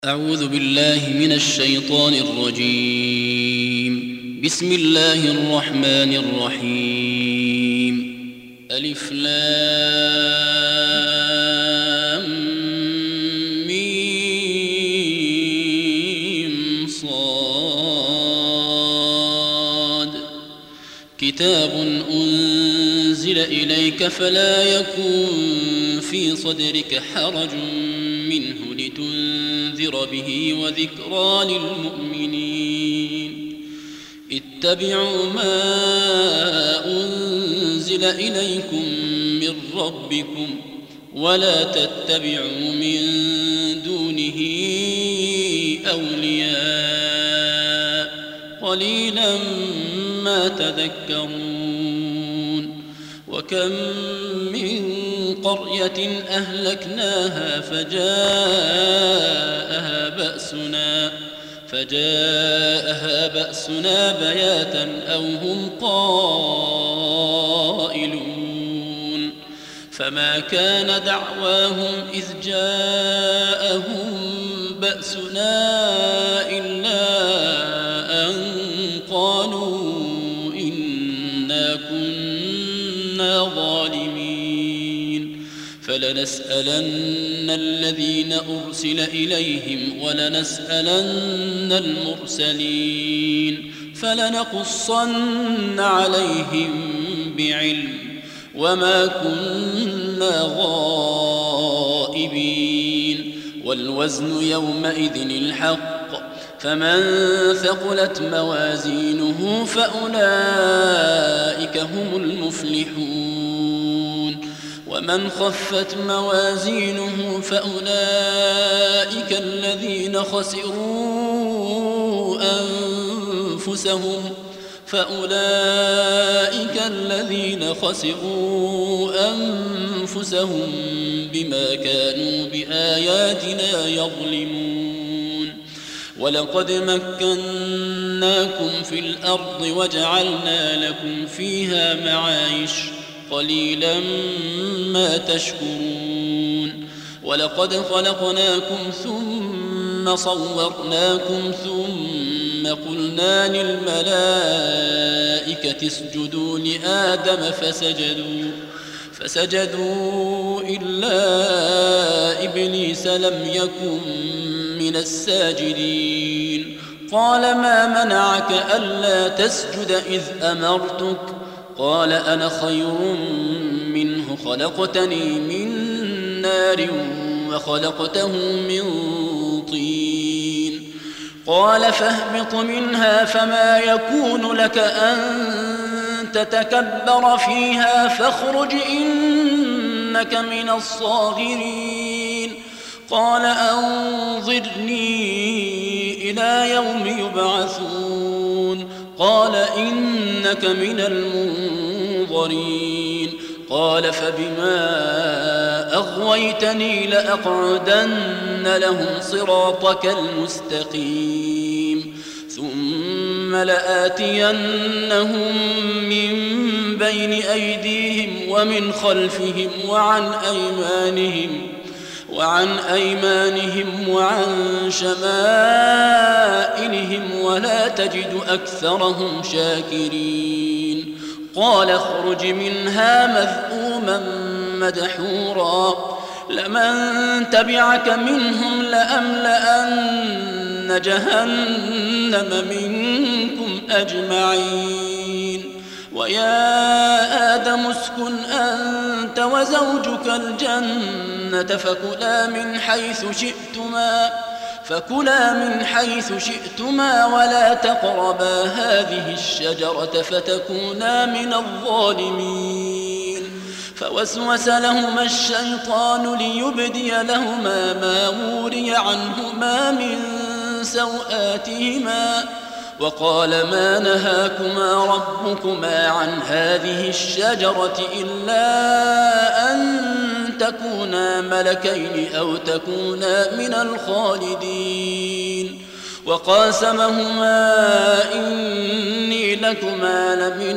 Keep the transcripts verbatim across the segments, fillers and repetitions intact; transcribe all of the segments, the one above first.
أعوذ بالله من الشيطان الرجيم. بسم الله الرحمن الرحيم. ألف لام ميم صاد. كتاب أنزل إليك فلا يكن في صدرك حرج منه لتنذر به وذكرى للمؤمنين. اتبعوا ما أنزل إليكم من ربكم ولا تتبعوا من دونه أولياء قليلا ما تذكرون. وكم من قرية أهلكناها فجاءها بأسنا فجاءها بأسنا بياتا أو هم قائلون. فما كان دعواهم إذ جاءهم بأسنا إلا أن قالوا إنا كنا ظالمين. فلنسألن الذين أرسل إليهم ولنسألن المرسلين فلنقصن عليهم بعلم وما كنا غائبين. والوزن يومئذ الحق فمن ثقلت موازينه فأولئك هم المفلحون. ومن خفت موازينه فأولئك الذين خسروا أنفسهم فأولئك الذين خسروا أنفسهم بما كانوا بآياتنا يظلمون. ولقد مكناكم في الأرض وجعلنا لكم فيها معايش قليلا ما تشكرون. ولقد خلقناكم ثم صورناكم ثم قلنا للملائكة اسجدوا لآدم فسجدوا فسجدوا إلا إبليس لم يكن من الساجدين. قال ما منعك ألا تسجد إذ أمرتك؟ قال أنا خير منه خلقتني من نار وخلقته من طين. قال فاهبط منها فما يكون لك أن تتكبر فيها فاخرج إنك من الصاغرين. قال أنظرني إلى يوم يبعثون. قال إنك من المنظرين. قال فبما أغويتني لأقعدن لهم صراطك المستقيم ثم لآتينهم من بين أيديهم ومن خلفهم وعن أيمانهم وعن أيمانهم وعن شمائلهم ولا تجد أكثرهم شاكرين. قال اخرج منها مذءوما مدحورا لمن تبعك منهم لأملأن جهنم منكم أجمعين. ويا آدم اسكن أنت وزوجك الجنة فكلا من حيث شئتما فكلا من حيث شئتما ولا تقربا هذه الشجرة فتكونا من الظالمين. فوسوس لهما الشيطان ليبدي لهما ما وري عنهما من سوآتهما وقال ما نهاكما ربكما عن هذه الشجرة إلا أن تكونا ملكين أو تكونا من الخالدين. وقاسمهما إني لكما لمن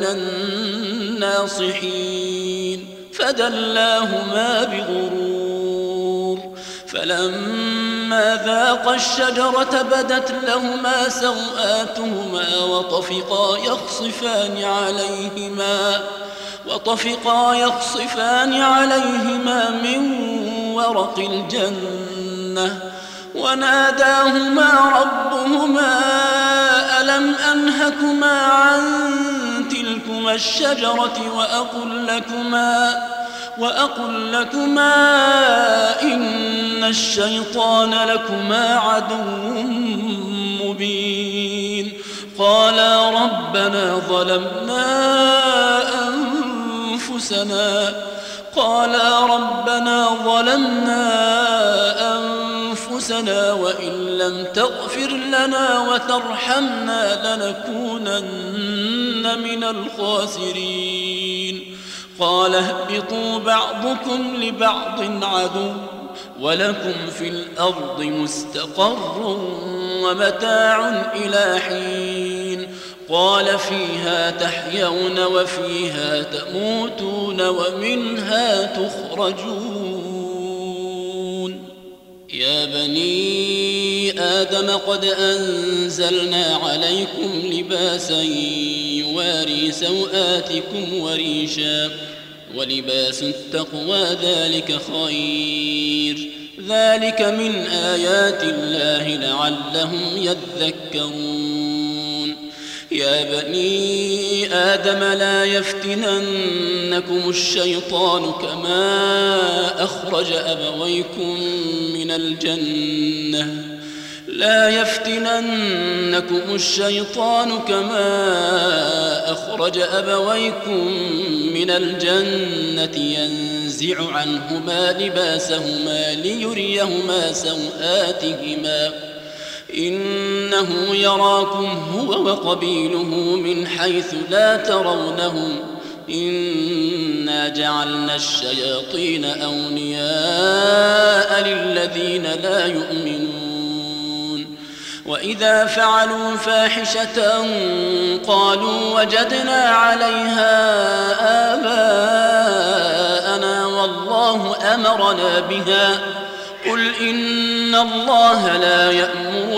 الناصحين فدلاهما بغرور فلما ذاقا الشجرة بدت لهما سوآتهما وطفقا يخصفان عليهما وطفقا يخصفان عليهما من ورق الجنة وناداهما ربهما ألم أنهكما عن تلكما الشجرة وأقل لكما وأقل لكما إن الشيطان لكما عدو مبين قالا ربنا ظلمنا أنفسنا قالا ربنا ظلمنا أنفسنا وإن لم تغفر لنا وترحمنا لنكونن من الخاسرين قال اهبطوا بعضكم لبعض عدو ولكم في الأرض مستقر ومتاع إلى حين قال فيها تحيون وفيها تموتون ومنها تخرجون يا بني آدم قد أنزلنا عليكم لباسا يواري سوآتكم وريشا ولباس التقوى ذلك خير ذلك من آيات الله لعلهم يذكرون يا بني آدم لا يفتننكم الشيطان كما أخرج أبويكم من الجنة لا يفتننكم الشيطان كما أخرج أبويكم من الجنة ينزع عنهما لباسهما ليريهما سوآتهما إنه يراكم هو وقبيله من حيث لا ترونهم إنا جعلنا الشياطين أولياء للذين لا يؤمنون وإذا فعلوا فاحشة قالوا وجدنا عليها آباءنا والله أمرنا بها قل إن الله لا يأمر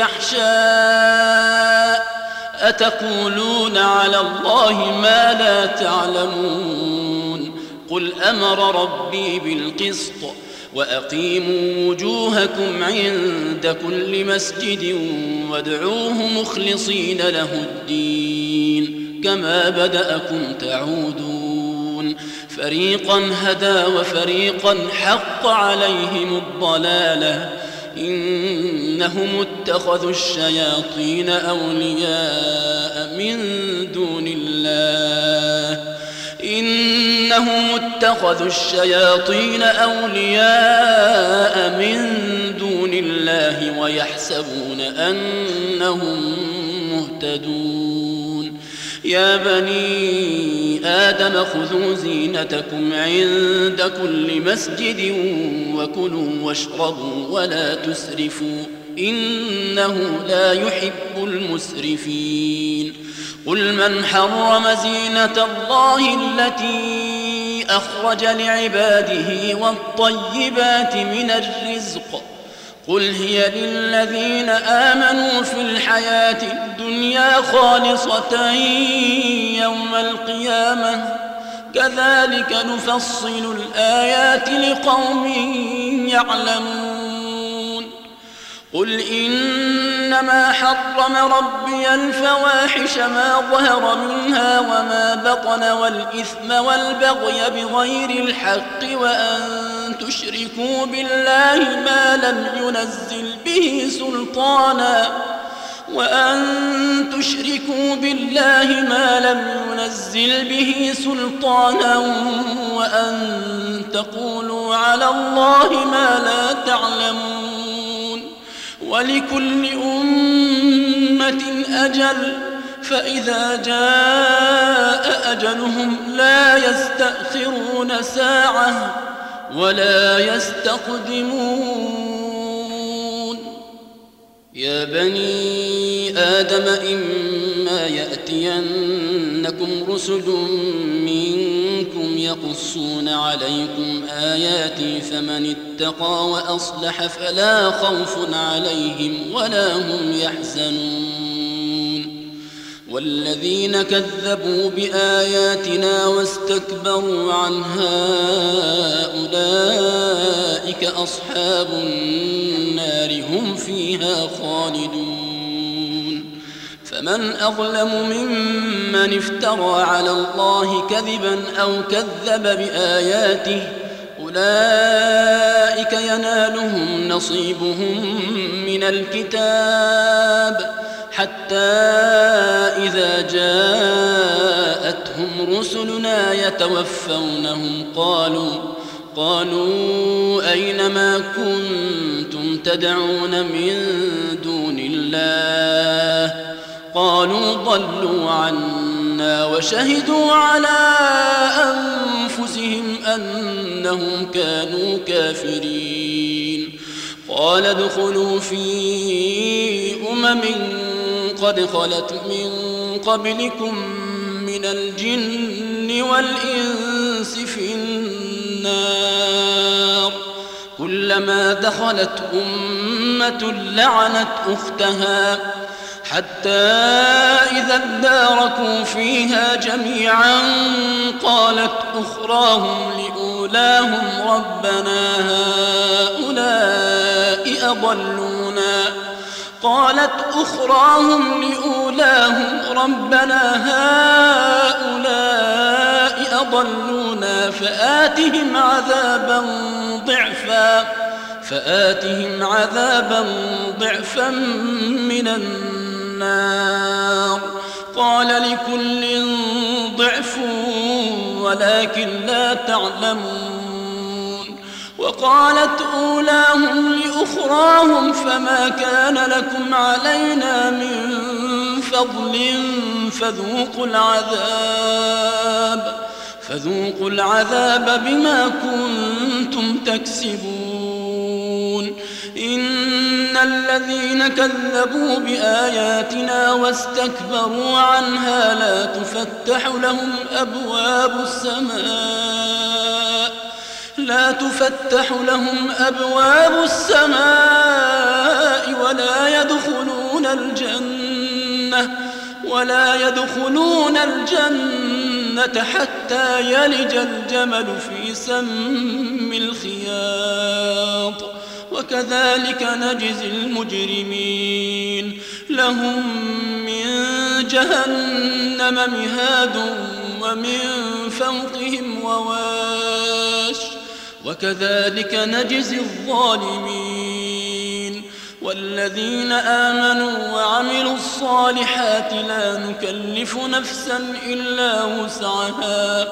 بالفحشاء أتقولون على الله ما لا تعلمون قل أمر ربي بالقسط وأقيموا وجوهكم عند كل مسجد وادعوه مخلصين له الدين كما بدأكم تعودون فريقا هدى وفريقا حق عليهم الضلالة إنهم اتخذوا الشياطين أولياء من دون الله إنهم اتخذوا الشياطين أولياء من دون الله ويحسبون أنهم مهتدون يا بني آدم خذوا زينتكم عند كل مسجد وكلوا واشربوا ولا تسرفوا إنه لا يحب المسرفين قل من حرم زينة الله التي أخرج لعباده والطيبات من الرزق قل هي للذين آمنوا في الحياة الدنيا خالصة يوم القيامة كذلك نفصل الآيات لقوم يعلمون قل إنما حرم ربي الفواحش ما ظهر منها وما بطن والإثم والبغي بغير الحق وأن تشركوا بالله ما لم ينزل به سلطانا وأن تشركوا بالله ما لم ينزل به سلطانا وأن تقولوا على الله ما لا تعلمون ولكل أمة أجل فإذا جاء أجلهم لا يستأخرون ساعة ولا يستقدمون يا بني آدم إما يأتينكم رسل منكم يقصون عليكم آياتي فمن اتقى وأصلح فلا خوف عليهم ولا هم يحزنون والذين كذبوا بآياتنا واستكبروا عنها أولئك أصحاب النار هم فيها خالدون فمن أظلم ممن افترى على الله كذبا أو كذب بآياته أولئك ينالهم نصيبهم من الكتاب حتى إذا جاءتهم رسلنا يتوفونهم قالوا قالوا أين ما كنتم تدعون من دون الله قالوا ضلوا عنا وشهدوا على أنفسهم أنهم كانوا كافرين قال ادخلوا في أمم قد خلت من قبلكم من الجن والإنس في النار كلما دخلت أمة لعنت أختها حتى إذا اداركوا فيها جميعا قالت أخراهم لأولاهم ربنا هؤلاء أضلونا قالت أخراهم لأولاهم ربنا هؤلاء أضلونا فآتهم عذابا ضعفا فآتهم عذابا ضعفا من النار قال لكل ضعف ولكن لا تعلمون وقالت أولاهم لأخراهم فما كان لكم علينا من فضل فذوقوا العذاب فذوقوا العذاب بما كنتم تكسبون إن الذين كذبوا بآياتنا واستكبروا عنها لا تفتح لهم أبواب السماء لا تفتح لهم أبواب السماء ولا يدخلون الجنة ولا يدخلون الجنة حتى يلج الجمل في سم الخياط وكذلك نجزي المجرمين لهم من جهنم مهاد ومن فوقهم غواش وكذلك نجزي الظالمين والذين آمنوا وعملوا الصالحات لا نكلف نفسا إلا وسعها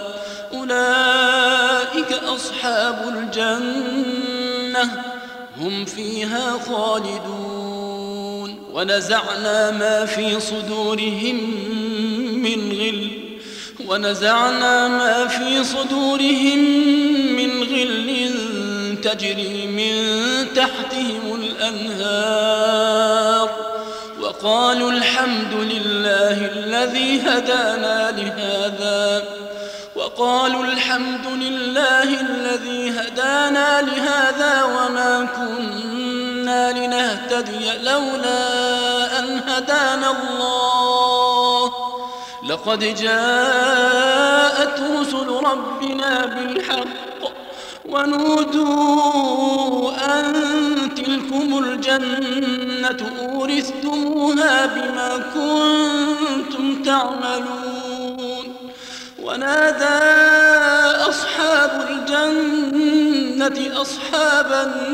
أولئك أصحاب الجنة هم فيها خالدون ونزعنا ما في صدورهم من غل ونزعنا ما في صدورهم من غل تجري من تحتهم الأنهار وقالوا الحمد لله الذي هدانا لهذا وقالوا الحمد لله الذي هدانا لهذا وما كنا لنهتدي لولا أن هدانا الله لقد جاءت رسل ربنا بالحق ونودوا أن تلكم الجنة أورثتموها بما كنتم تعملون ونادى أصحاب الجنة أصحاب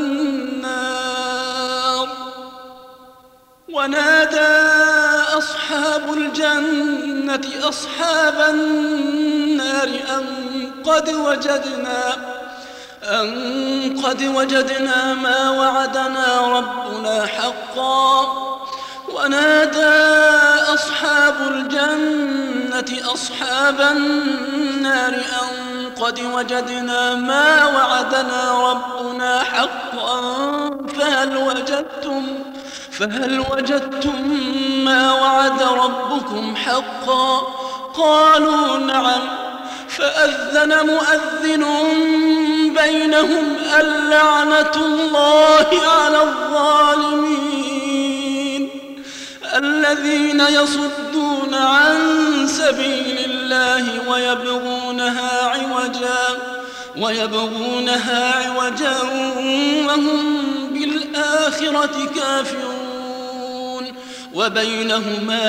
النار ونادى أصحاب الجنة أصحاب النار أن قد وجدنا أن قد وجدنا ما وعدنا ربنا حقا ونادى أصحاب الجنة أصحاب النار أن قد وجدنا ما وعدنا ربنا حقا فهل وجدتم فهل وجدتم ما وعد ربكم حقا قالوا نعم فأذن مؤذن بينهم اللعنة الله على الظالمين الذين يصدون عن سبيل الله ويبغونها عوجا ويبغونها عوجا وهم بالآخرة كافرون وبينهما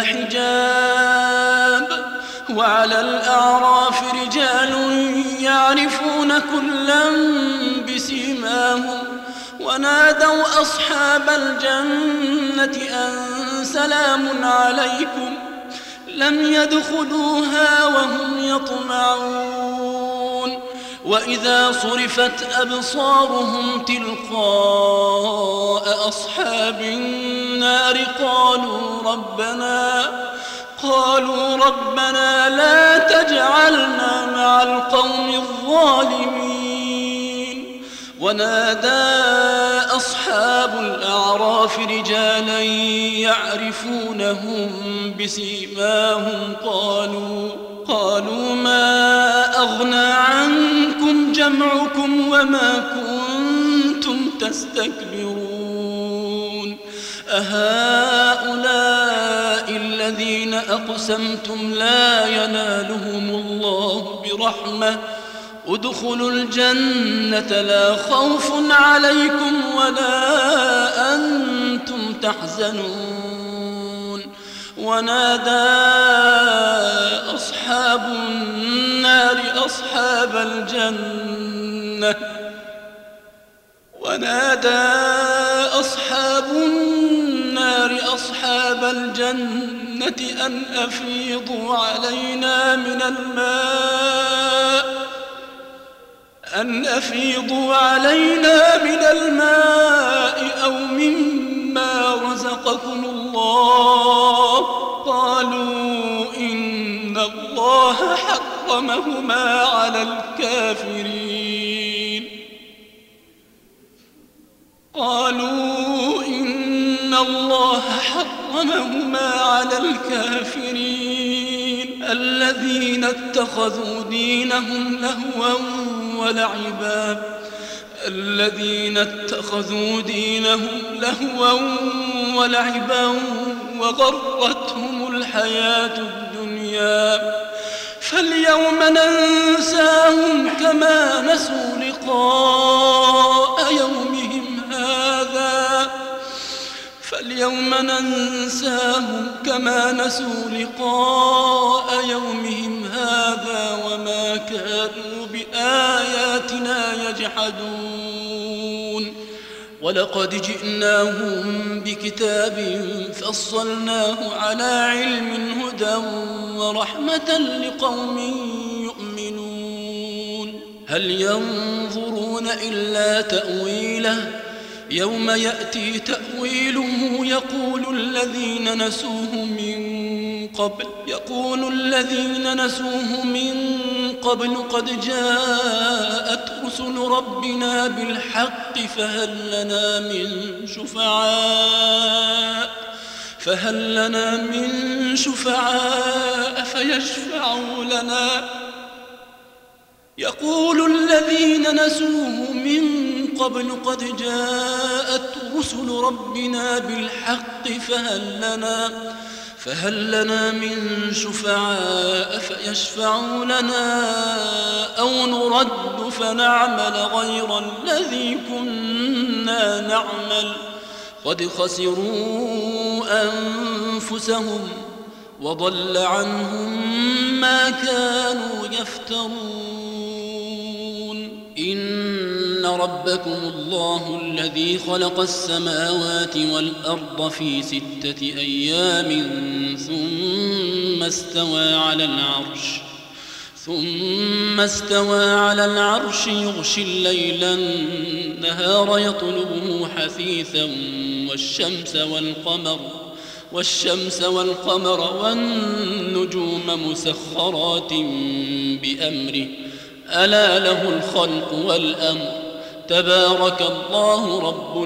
حجاب وعلى الأعراف رجال يعرفون كلا بسيماهم ونادوا أصحاب الجنة أن سلام عليكم لم يدخلوها وهم يطمعون وإذا صرفت أبصارهم تلقاء أصحاب النار قالوا ربنا قالوا ربنا لا تجعلنا مع القوم الظالمين ونادى أصحاب الأعراف رجالا يعرفونهم بسيماهم قالوا قالوا ما أغنى عنكم جمعكم وما كنتم تستكبرون أهؤلاء الذين أقسمتم لا ينالهم الله برحمة ادخلوا الجنة لا خوف عليكم ولا أنتم تحزنون ونادى أصحاب النار أصحاب الجنة ونادى أصحاب النار أصحاب الجنة أن أفيضوا علينا من الماء أن أفيضوا علينا من الماء أو مما رزقكم الله قالوا إن الله حرمهما على الكافرين قالوا إن الله حرمهما على الكافرين الذين اتخذوا دينهم لهوا ولعبا الذين اتخذوا دينهم لهوا ولعبا وغرتهم الحياة الدنيا فاليوم ننساهم كما نسوا لقاء يومهم هذا فاليوم ننساهم كما نسوا لقاء يومهم هذا وما كانوا بآياتنا يجحدون ولقد جئناهم بكتاب فصلناه على علم هدى ورحمة لقوم يؤمنون هل ينظرون إلا تأويله يوم يأتي تأويله يقول الذين نسوه من قبل يقول الذين نسوه من قبل قد جاءت رسل ربنا بالحق فهل لنا من شفعاء فهل لنا من شفعاء فيشفعوا لنا يقول الذين نسوه من قبل قد جاءت رسل ربنا بالحق فهل لنا فهل لنا من شفعاء فيشفعوا لنا أو نرد فنعمل غير الذي كنا نعمل قد خسروا أنفسهم وضل عنهم ما كانوا يفترون إن ربكم الله الذي خلق السماوات والأرض في ستة أيام ثم استوى على العرش ثم استوى على العرش يغشي الليل النهار يطلبه حثيثا والشمس والقمر والشمس والقمر والنجوم مسخرات بأمره ألا له الخلق والأمر تبارك الله رب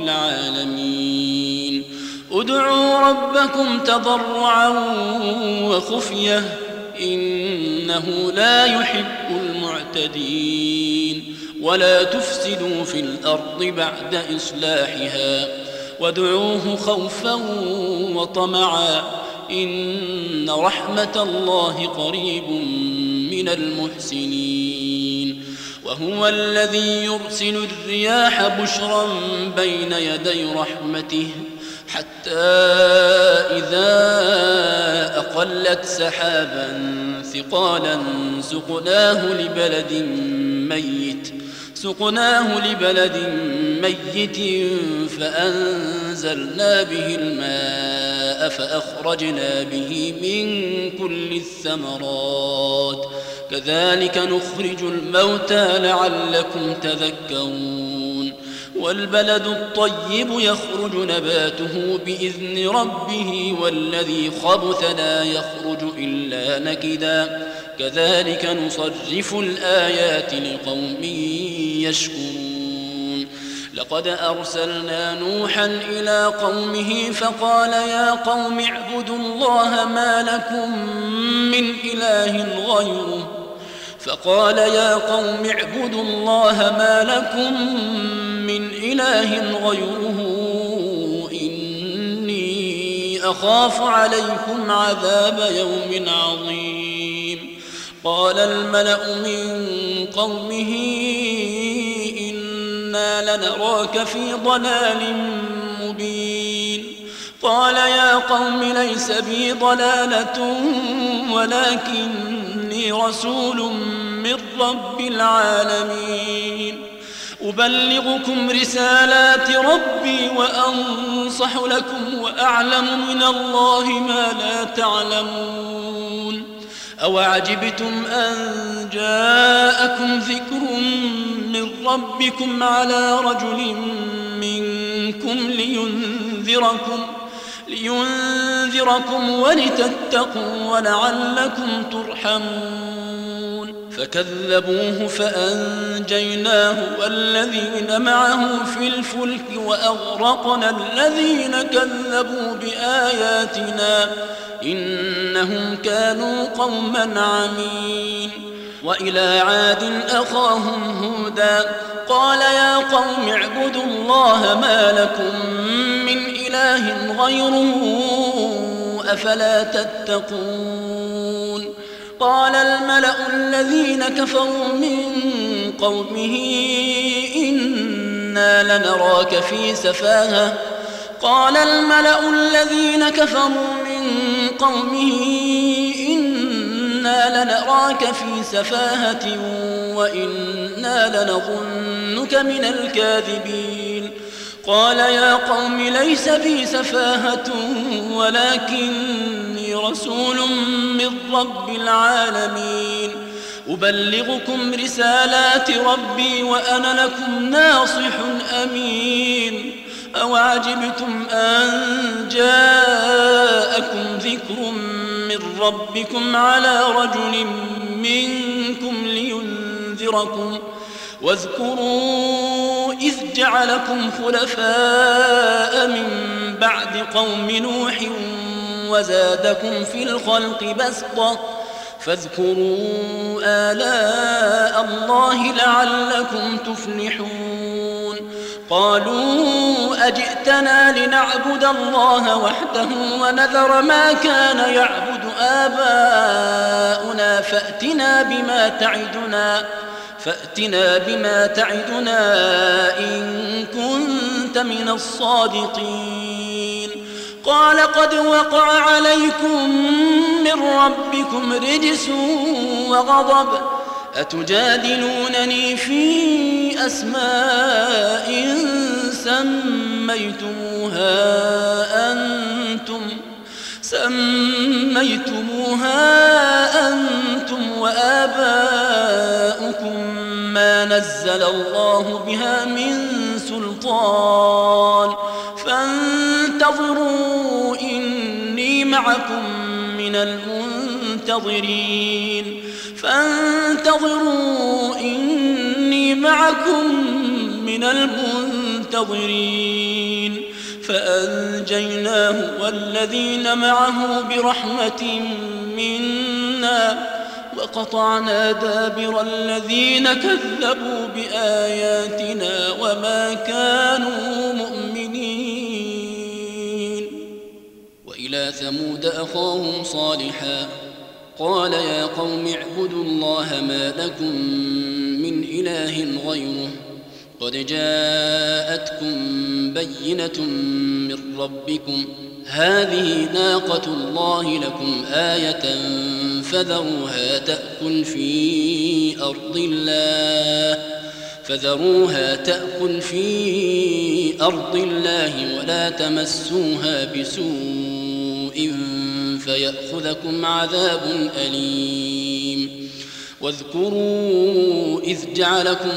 العالمين ادعوا ربكم تضرعا وخفية إنه لا يحب المعتدين ولا تفسدوا في الأرض بعد إصلاحها وادعوه خوفا وطمعا إن رحمة الله قريب من المحسنين وهو الذي يرسل الرياح بشرا بين يدي رحمته حتى إذا أقلت سحابا ثقالا سقناه لبلد ميت سقناه لبلد ميت فأنزلنا به الماء فأخرجنا به من كل الثمرات كذلك نخرج الموتى لعلكم تذكرون والبلد الطيب يخرج نباته بإذن ربه والذي خبث لا يخرج إلا نكدا كذلك نصرف الآيات لقوم يشكرون لقد أرسلنا نوحا إلى قومه فقال يا قوم اعبدوا الله ما لكم من إله غيره فقال يا قوم اعبدوا الله ما لكم من إله غيره إني أخاف عليكم عذاب يوم عظيم قال الملأ من قومه إنا لنراك في ضلال مبين قال يا قوم ليس بي ضلالة ولكني رسول من رب العالمين أبلغكم رسالات ربي وأنصح لكم وأعلم من الله ما لا تعلمون أوعجبتم أن جاءكم ذكر من ربكم على رجل منكم لينذركم لينذركم ولتتقوا ولعلكم ترحمون فكذبوه فأنجيناه والذين معه في الفلك وأغرقنا الذين كذبوا بآياتنا إنهم كانوا قوما عمين وإلى عاد أخاهم هودا قال يا قوم اعبدوا الله ما لكم من إله غيره أفلا تتقون قال الملأ الذين كفروا من قومه إنا لنراك في سفاهة قال الملأ الذين كفروا من قومه إنا لنراك في سفاهة وإنا لنظنك من الكاذبين قال يا قوم ليس بي سفاهة ولكني رسول من رب العالمين أبلغكم رسالات ربي وأنا لكم ناصح أمين أوعجبتم أن جاءكم ذكر من ربكم على رجل منكم لينذركم واذكروا إذ جعلكم خلفاء من بعد قوم نوح وزادكم في الخلق بسطة فاذكروا آلاء الله لعلكم تفلحون قالوا أجئتنا لنعبد الله وحده ونذر ما كان يعبد آباؤنا فأتنا بما تعدنا فأتنا بما تعدنا إن كنت من الصادقين قال قد وقع عليكم من ربكم رجس وغضب أتجادلونني في أسماء سميتموها أنتم سميتموها أنتم وآباؤكم ما نزل الله بها من سلطان فانتظروا إني معكم من المنتظرين فانتظروا إني معكم من المنتظرين فأنجيناه والذين معه برحمة منا وقطعنا دابر الذين كذبوا بآياتنا وما كانوا مؤمنين. وإلى ثمود أخاهم صالحا قال يا قوم اعبدوا الله ما لكم من إله غيره قد جاءتكم بينة من ربكم هذه ناقة الله لكم آية فذروها تأكل في أرض الله فذروها تأكل في أرض الله ولا تمسوها بسوء فيأخذكم عذاب أليم. واذكروا إذ جعلكم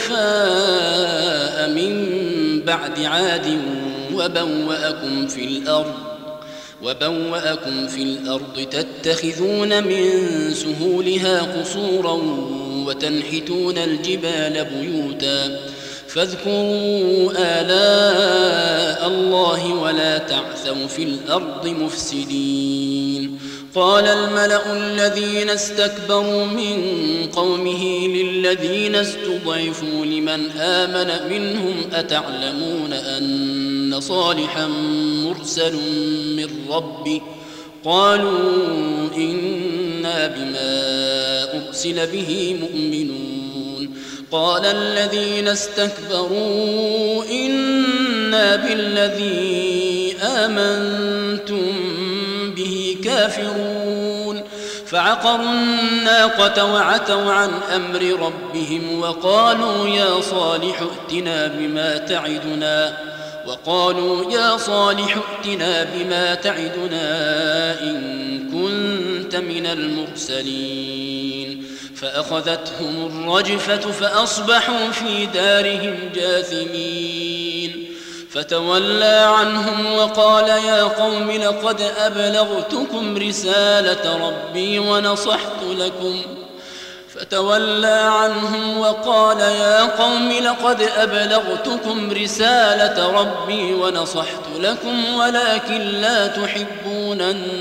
خلفاء من بعد عاد وبوأكم في الأرض وبوأكم في الأرض تتخذون من سهولها قصورا وتنحتون الجبال بيوتا فاذكروا آلاء الله ولا تعثوا في الأرض مفسدين. قال الملأ الذين استكبروا من قومه للذين استضعفوا لمن آمن منهم أتعلمون أن صالحا مرسل من ربه قالوا إنا بما أرسل به مؤمنون. قال الذين استكبروا إنا بالذي آمنتم به كافرون. فعقروا الناقة وعتوا عن أمر ربهم وقالوا يا صالح ائتنا بما تعدنا وقالوا يا صالح ائتنا بما تعدنا إن كنت من المرسلين. فأخذتهم الرجفة فأصبحوا في دارهم جاثمين. فتولى عنهم وقال يا قوم لقد أبلغتكم رسالة ربي ونصحت لكم فتولى عنهم وقال يا قوم لقد أبلغتكم رسالة ربي ونصحت لكم ولكن لا تحبون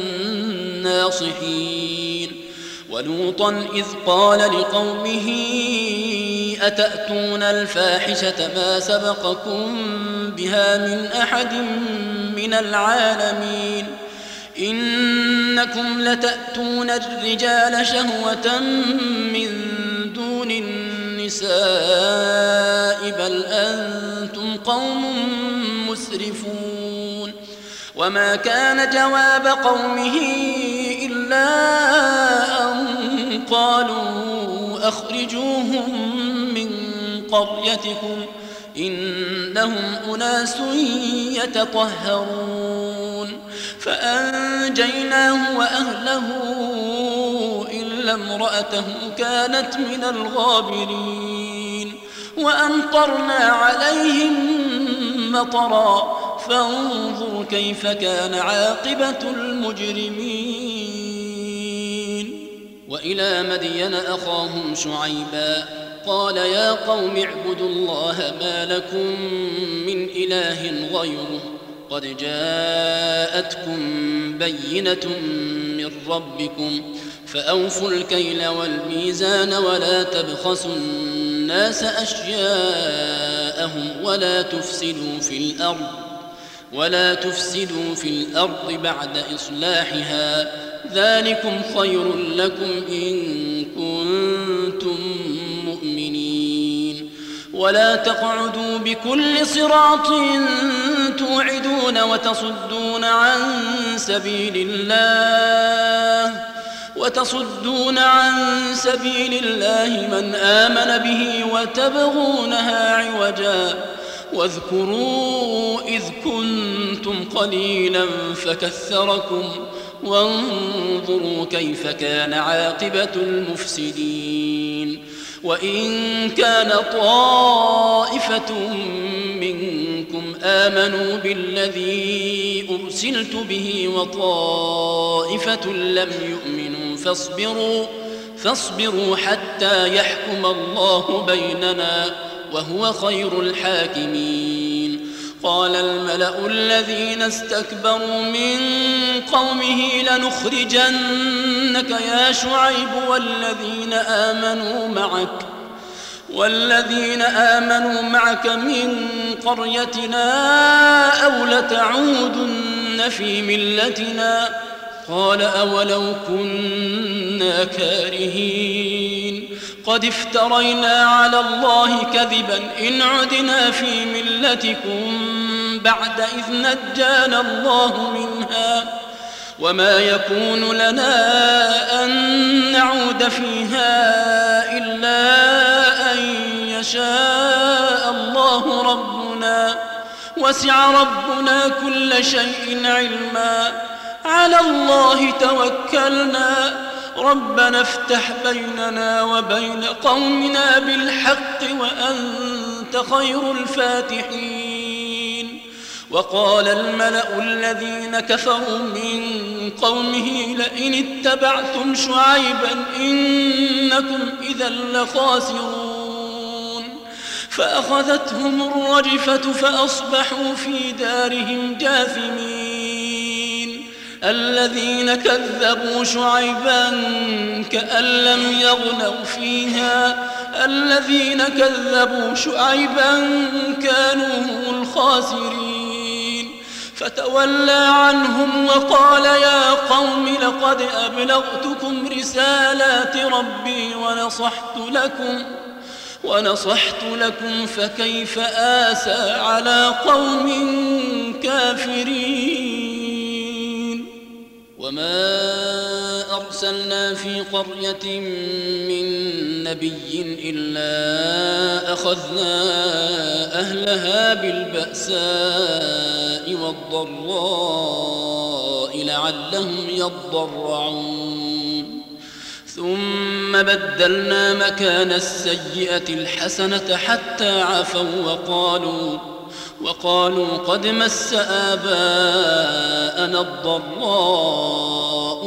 الناصحين. ولوطا إذ قال لقومه أتأتون الفاحشة ما سبقكم بها من أحد من العالمين إنكم لتأتون الرجال شهوة من دون النساء بل أنتم قوم مسرفون. وما كان جواب قومه إلا أن قالوا أخرجوهم من قريتكم إنهم أناس يتطهرون. فأنجيناه وأهله إلا امرأته كانت من الغابرين. وأمطرنا عليهم مطرا فانظر كيف كان عاقبة المجرمين. وإلى مدين أخاهم شعيبا قال يا قوم اعبدوا الله ما لكم من إله غيره قد جاءتكم بينة من ربكم فأوفوا الكيل والميزان ولا تبخسوا الناس أشياءهم ولا تفسدوا في الأرض ولا تفسدوا في الأرض بعد إصلاحها ذلكم خير لكم إن كنتم مؤمنين. ولا تقعدوا بكل صراط توعدون وتصدون عن سبيل الله وتصدون عن سبيل الله من آمن به وتبغونها عوجا واذكروا إذ كنتم قليلا فكثركم وانظروا كيف كان عاقبة المفسدين. وإن كان طائفة منكم آمنوا بالذي أرسلت به وطائفة لم يؤمنوا فاصبروا فاصبروا حتى يحكم الله بيننا وهو خير الحاكمين. قال الملأ الذين استكبروا من قومه لنخرجنك يا شعيب والذين آمنوا معك والذين آمنوا معك من قريتنا أو لتعودن في ملتنا قال أولو كنا كارهين قد افترينا على الله كذبا إن عدنا في ملتكم بعد إذ نجانا الله منها وما يكون لنا أن نعود فيها إلا أن يشاء الله ربنا وسع ربنا كل شيء علما على الله توكلنا ربنا افتح بيننا وبين قومنا بالحق وأنت خير الفاتحين وقال الملأ الذين كفروا من قومه لئن اتبعتم شعيبا إنكم إذا لخاسرون فأخذتهم الرجفة فأصبحوا في دارهم جاثمين الذين كذبوا شعيبا كأن لم يغنوا فيها الذين كذبوا شعيبا كانوا هم الخاسرين فتولى عنهم وقال يا قوم لقد أبلغتكم رسالات ربي ونصحت لكم ونصحت لكم فكيف آسى على قوم كافرين وما أرسلنا في قرية من نبي إلا أخذنا أهلها بالبأساء والضراء لعلهم يضرعون ثم بدلنا مكان السيئة الحسنة حتى عفوا وقالوا وقالوا قد مس آباءنا الضراء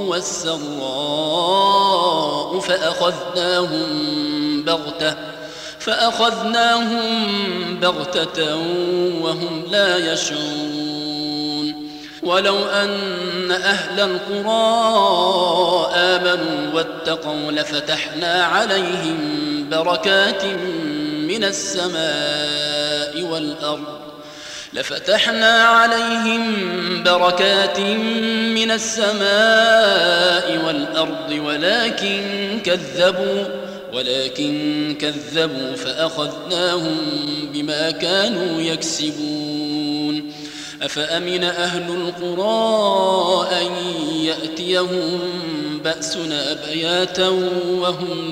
والسراء فأخذناهم بغتة فأخذناهم بغتة وهم لا يشعرون ولو أن أهل القرى آمنوا واتقوا لفتحنا عليهم بركات من السماء والأرض لفتحنا عليهم بركات من السماء والأرض ولكن كذبوا ولكن كذبوا فأخذناهم بما كانوا يكسبون أفأمن أهل القرى أن يأتيهم بأسنا بياتا وهم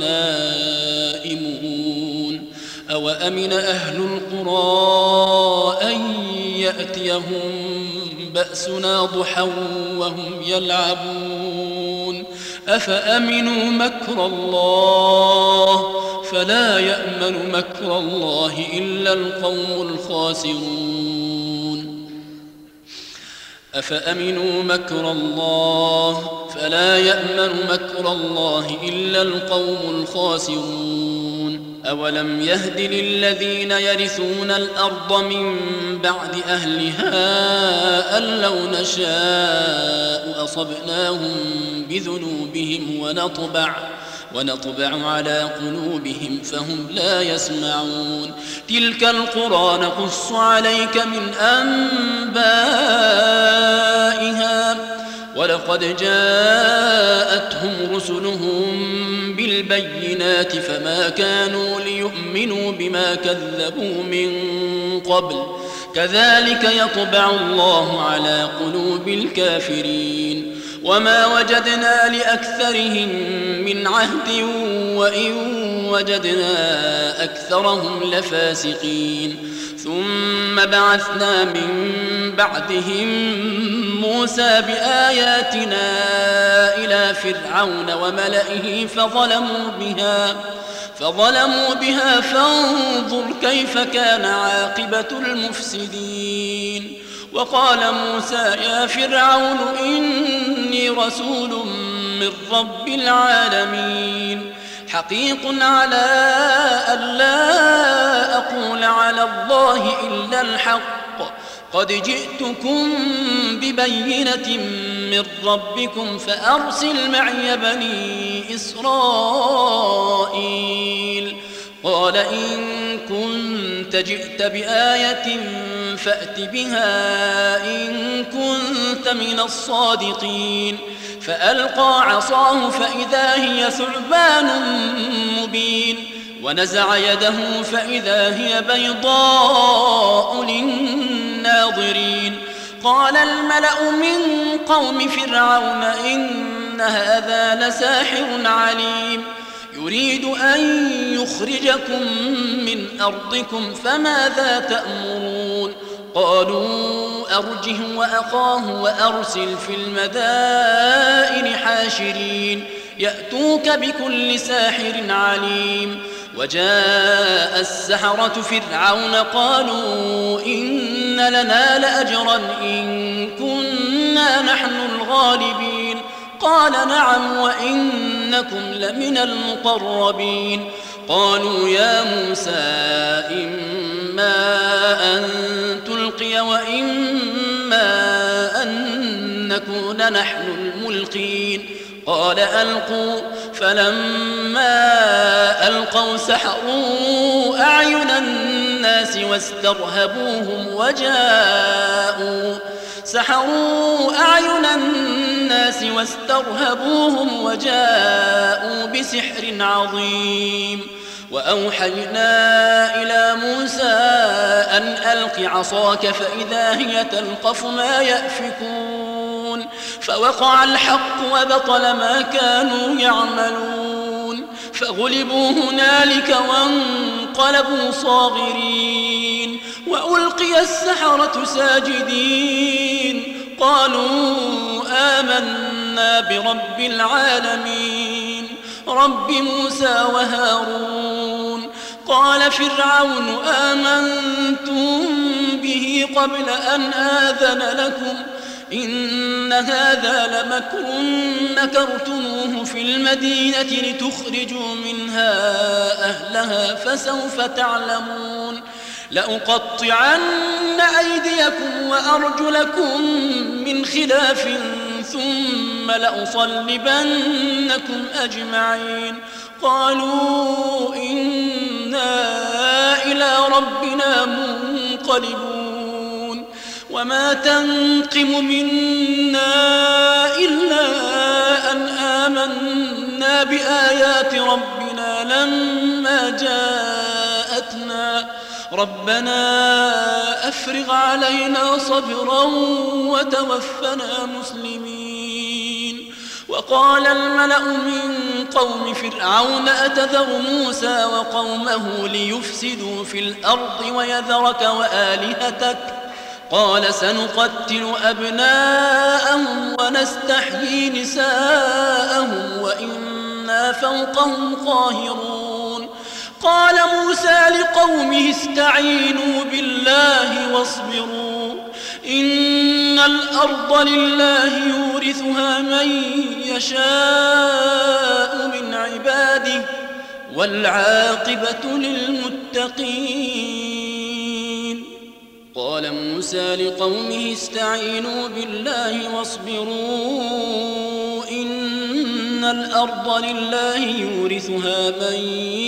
نائمون أو أمن أهل القرى أن يأتيهم بأسنا ضحى وهم يلعبون أفأمنوا مكر الله فلا يأمن مكر الله إلا القوم الخاسرون أفأمنوا مكر الله فلا يأمن مكر الله إلا القوم الخاسرون أولم يهد للذين يرثون الأرض من بعد أهلها أن لو نشاء أصبناهم بذنوبهم ونطبع ونطبع على قلوبهم فهم لا يسمعون تلك القرى نقص عليك من أنبائها ولقد جاءتهم رسلهم بالبينات فما كانوا ليؤمنوا بما كذبوا من قبل كذلك يطبع الله على قلوب الكافرين وما وجدنا لأكثرهم من عهد وإن وجدنا أكثرهم لفاسقين ثم بعثنا من بعدهم موسى بآياتنا إلى فرعون وملئه فظلموا بها فظلموا بها فانظر كيف كان عاقبة المفسدين وقال موسى يا فرعون إني رسول من رب العالمين حقيق على أن لا أقول على الله إلا الحق قد جئتكم ببينة من ربكم فأرسل معي بني إسرائيل. قال إن كنت جئت بآية فأت بها إن كنت من الصادقين. فألقى عصاه فإذا هي ثعبان مبين ونزع يده فإذا هي بيضاء للناظرين. قال الملأ من قوم فرعون إن هذا لساحر عليم يريد أن يخرجكم من أرضكم فماذا تأمرون؟ قالوا أرجه وأخاه وأرسل في المدائن حاشرين يأتوك بكل ساحر عليم. وجاء السحرة فرعون قالوا إن لنا لأجرا إن كنا نحن الغالبين. قال نعم وإنكم لمن المقربين. قالوا يا موسى إما أن تلقي وإما أن نكون نحن الملقين. قال ألقوا. فلما ألقوا سحروا أعين الناس واسترهبوهم وجاءوا سحروا أعين الناس واسترهبوهم وجاءوا بسحر عظيم. وأوحينا إلى موسى أن ألق عصاك فإذا هي تلقف ما يأفكون. فوقع الحق وبطل ما كانوا يعملون فغلبوا هنالك وانقلبوا صاغرين وألقي السحرة ساجدين قالوا آمنا برب العالمين رب موسى وهارون. قال فرعون آمنتم به قبل أن آذن لكم إن هذا لمكر مكرتموه في المدينة لتخرجوا منها أهلها فسوف تعلمون. لأقطعن أيديكم وأرجلكم من خلاف ثم لأصلبنكم أجمعين. قالوا إنا إلى ربنا منقلبون. وما تنقم منا إلا أن آمنا بآيات ربنا لما جاءتنا ربنا أفرغ علينا صبرا وتوفنا مسلمين. وقال الملأ من قوم فرعون أتذر موسى وقومه ليفسدوا في الأرض ويذرك وآلهتك قال سنقتل أبناءهم ونستحيي نساءهم وإنا فوقهم قاهرون. قال موسى لقومه استعينوا بالله واصبروا إن الأرض لله يورثها من يشاء من عباده والعاقبة للمتقين. قال موسى لقومه استعينوا بالله واصبروا إن الأرض لله يورثها من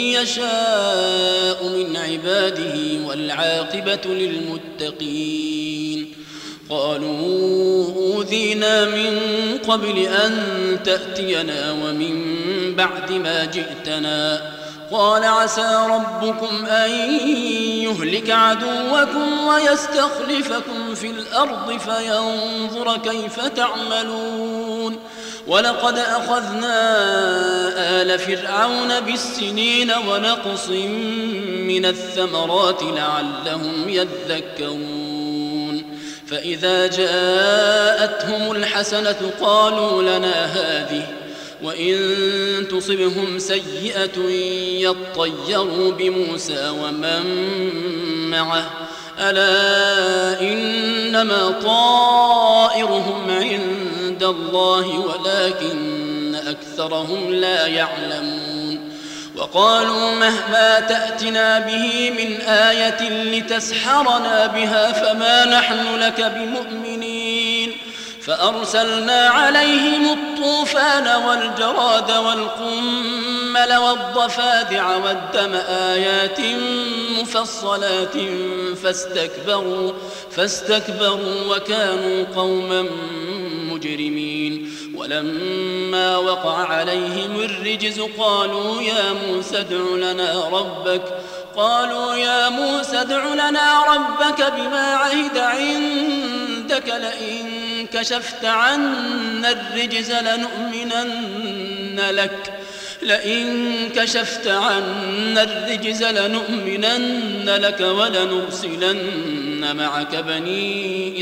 يشاء من عباده والعاقبة للمتقين. قالوا أوذينا من قبل أن تأتينا ومن بعد ما جئتنا قال عسى ربكم أن يهلك عدوكم ويستخلفكم في الأرض فينظر كيف تعملون. ولقد أخذنا آل فرعون بالسنين ونقص من الثمرات لعلهم يذكرون. فإذا جاءتهم الحسنة قالوا لنا هذه وإن تصبهم سيئة يطيروا بموسى ومن معه ألا إنما طائرهم عند الله ولكن أكثرهم لا يعلمون. وقالوا مهما تأتنا به من آية لتسحرنا بها فما نحن لك بمؤمنين فأرسلنا عليهم الطوفان والجراد والقمل والضفادع والدم آيات مفصلات فاستكبروا, فاستكبروا وكانوا قوما مجرمين. ولما وقع عليهم الرجز قالوا يا موسى ادع لنا ربك قالوا يا موسى ادع لنا ربك بما عهد عندك لئن كشفت عنا الرجز لنؤمنن لك لئن كشفت عنا الرجز لنؤمنن لك ولنرسلن معك بني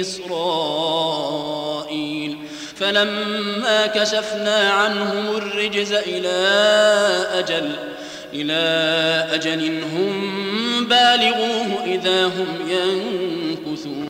إسرائيل فلما كشفنا عنهم الرجز إلى أجل إلى أجل هم بالغوه إذا هم ينكثون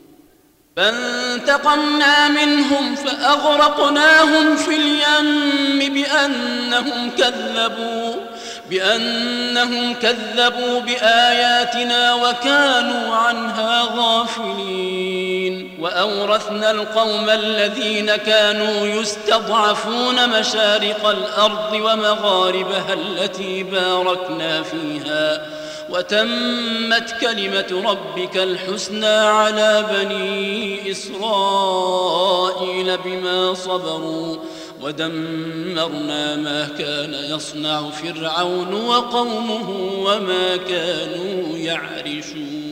فانتقمنا منهم فأغرقناهم في اليم بأنهم كذبوا بأنهم كذبوا بآياتنا وكانوا عنها غافلين. وأورثنا القوم الذين كانوا يستضعفون مشارق الأرض ومغاربها التي باركنا فيها وتمت كلمة ربك الحسنى على بني إسرائيل بما صبروا ودمرنا ما كان يصنع فرعون وقومه وما كانوا يعرشون.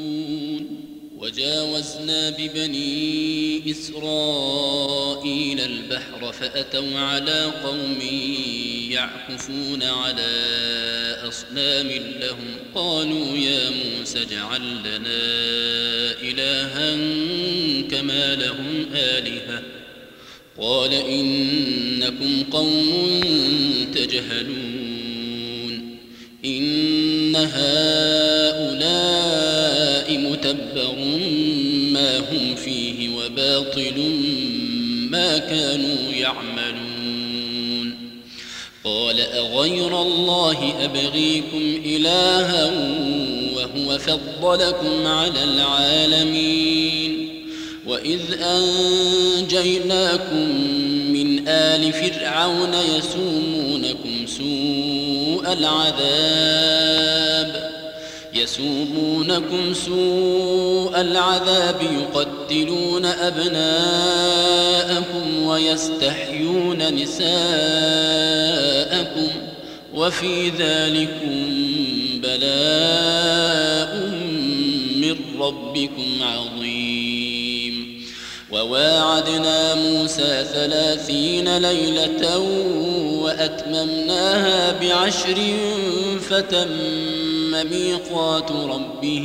وجاوزنا ببني إسرائيل البحر فأتوا على قوم يعكفون على أصنام لهم قالوا يا موسى اجعل لنا إلها كما لهم آلهة قال إنكم قوم تجهلون إن هؤلاء متبر ما هم فيه وباطل ما كانوا يعملون قال أغير الله أبغيكم إلها وهو فضلكم على العالمين وإذ أنجيناكم من آل فرعون يسومونكم سوء العذاب يسومونكم سوء العذاب يقتلون أبناءكم ويستحيون نساءكم وفي ذلكم بلاء من ربكم عظيم. وواعدنا موسى ثلاثين ليلة وأتممناها بعشر فتم ميقات ربه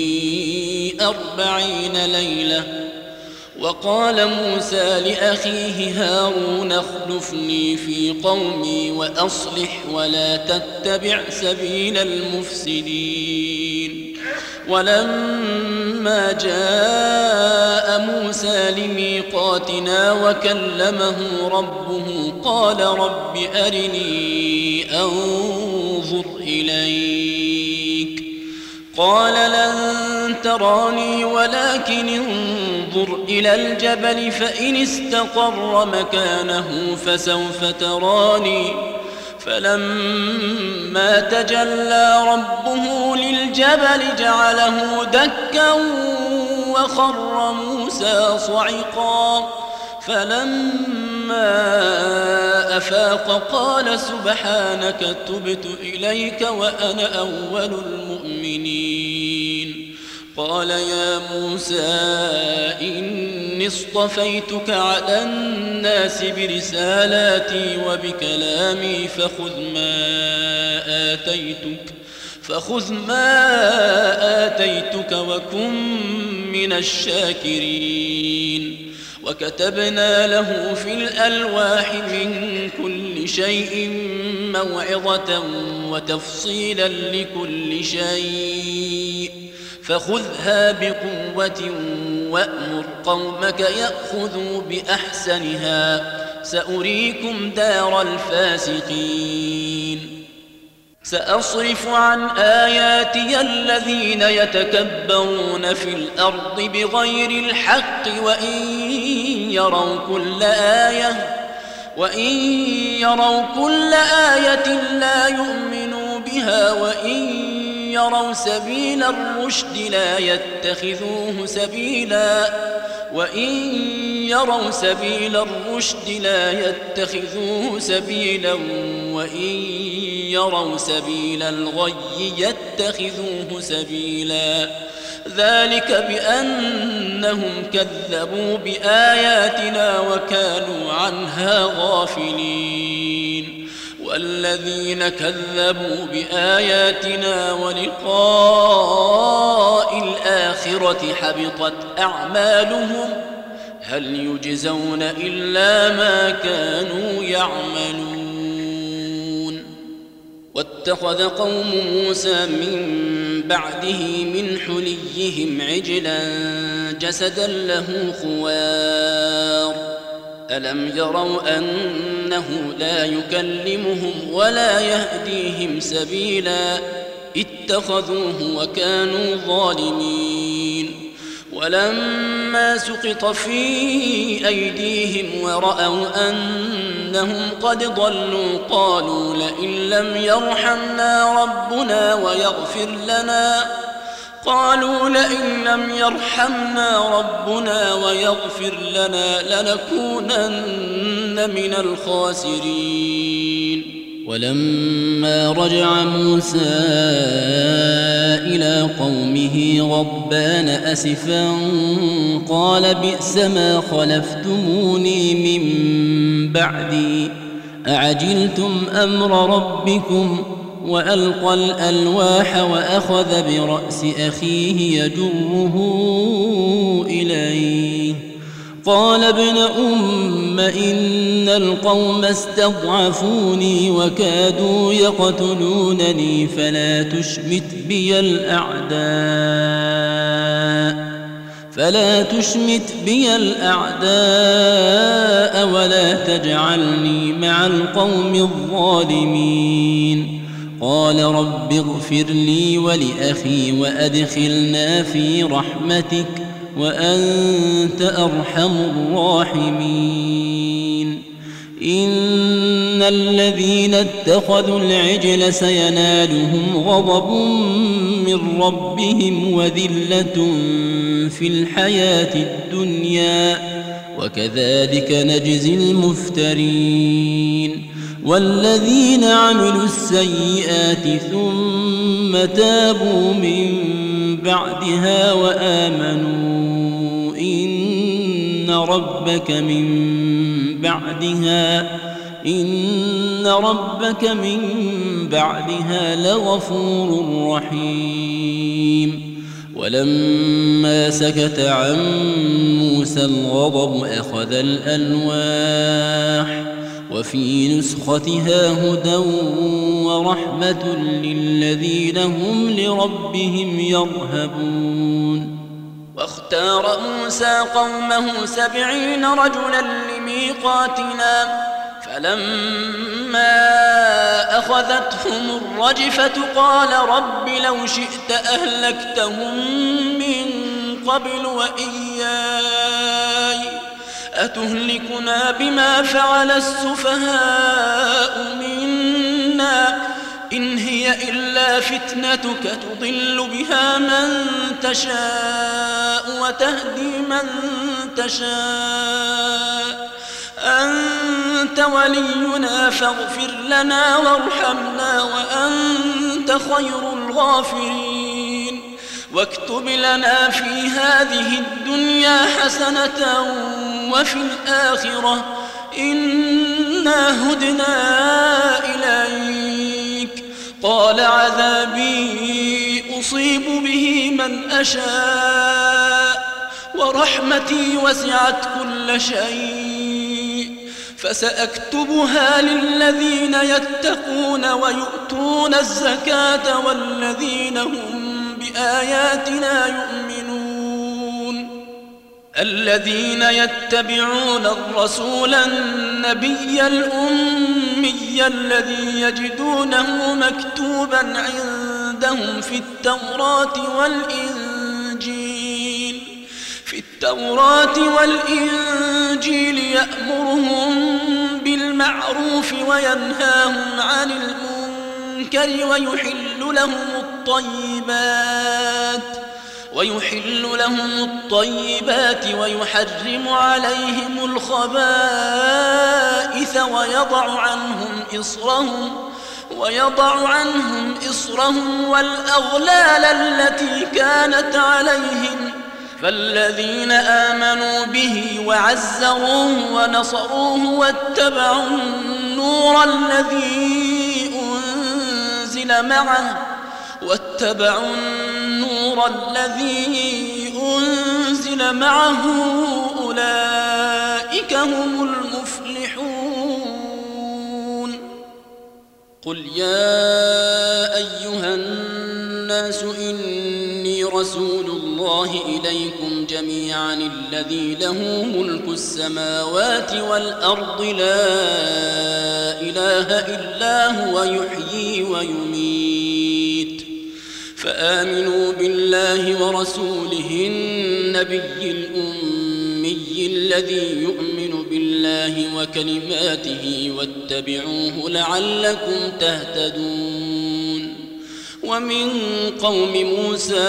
أربعين ليلة. وقال موسى لأخيه هارون اخلفني في قومي وأصلح ولا تتبع سبيل المفسدين. ولما جاء موسى لميقاتنا وكلمه ربه قال رب أرني أنظر إليك قال لن تراني ولكن انظر إلى الجبل فإن استقر مكانه فسوف تراني فلما تجلى ربه للجبل جعله دكا وخر موسى صعقا فلما أفاق قال سبحانك تبت إليك وأنا أول المؤمنين. قال يا موسى إني اصطفيتك على الناس برسالاتي وبكلامي فخذ ما آتيتك فخذ ما آتيتك وكن من الشاكرين. وكتبنا له في الألواح من كل شيء موعظة وتفصيلا لكل شيء فخذها بقوة وأمر قومك يأخذوا بأحسنها سأريكم دار الفاسقين. سأصرف عن آياتي الذين يتكبرون في الأرض بغير الحق وإن يروا كل آية وإن يروا كل آية لا يؤمنوا بها وإن يروا سبيل الرشد لا يتخذوه سبيلا وإن يروا سبيل الرشد لا يتخذوه سبيلا وإن يروا سبيل الغي يتخذوه سبيلا ذلك بأنهم كذبوا بآياتنا وكانوا عنها غافلين والذين كذبوا بآياتنا ولقاء الآخرة حبطت أعمالهم هل يجزون إلا ما كانوا يعملون. واتخذ قوم موسى من بعده من حليهم عجلا جسدا له خوار ألم يروا أنه لا يكلمهم ولا يهديهم سبيلا اتخذوه وكانوا ظالمين. ولما سقط في أيديهم ورأوا أنهم قد ضلوا قالوا لئن لم يرحمنا ربنا ويغفر لنا قالوا لئن لم يرحمنا ربنا ويغفر لنا لنكونن من الخاسرين. ولما رجع موسى إلى قومه غضبان أسفا قال بئس ما خلفتموني من بعدي أعجلتم أمر ربكم وألقى الألواح وأخذ برأس أخيه يجره إليه قال ابن أم إن القوم استضعفوني وكادوا يقتلونني فلا تشمت بي الأعداء فلا تشمت بي الأعداء ولا تجعلني مع القوم الظالمين. قال رب اغفر لي ولأخي وأدخلنا في رحمتك وأنت أرحم الراحمين. إن الذين اتخذوا العجل سينالهم غضب من ربهم وذلة في الحياة الدنيا وكذلك نجزي المفترين. والذين عملوا السيئات ثم تابوا من بعدها وآمنوا إن ربك من بعدها إن ربك من بعدها لغفور رحيم. ولما سكت عن موسى الغضب أخذ الألواح وفي نسختها هدى ورحمة للذين هم لربهم يرهبون. واختار موسى قومه سبعين رجلا لميقاتنا فلما أخذتهم الرجفة قال رب لو شئت أهلكتهم من قبل وإياي أتهلكنا بما فعل السفهاء منا إن هي إلا فتنتك تضل بها من تشاء وتهدي من تشاء أنت ولينا فاغفر لنا وارحمنا وأنت خير الغافرين. واكتب لنا في هذه الدنيا حسنة وفي الآخرة إنا هدنا إليك قال عذابي أصيب به من أشاء ورحمتي وسعت كل شيء فسأكتبها للذين يتقون ويؤتون الزكاة والذين هم بآياتنا يؤمنون. الذين يتبعون الرسول النبي الأمي الذي يجدونه مكتوبا عندهم في التوراة والإنجيل في التوراة والإنجيل يأمرهم بالمعروف وينهاهم عن المنكر ويحل لهم الطيبات ويحل لهم الطيبات ويحرم عليهم الخبائث ويضع عنهم إصرهم ويضع عنهم إصرهم والأغلال التي كانت عليهم فالذين آمنوا به وعزروه ونصروه واتبعوا النور الذي أنزل معه واتبعوا النور الذي أنزل معه أولئك هم المفلحون. قل يا أيها الناس إني رسول الله إليكم جميعا الذي له ملك السماوات والأرض لا إله إلا هو يحيي ويميت فآمنوا بالله ورسوله النبي الأمي الذي يؤمن بالله وكلماته واتبعوه لعلكم تهتدون. ومن قوم موسى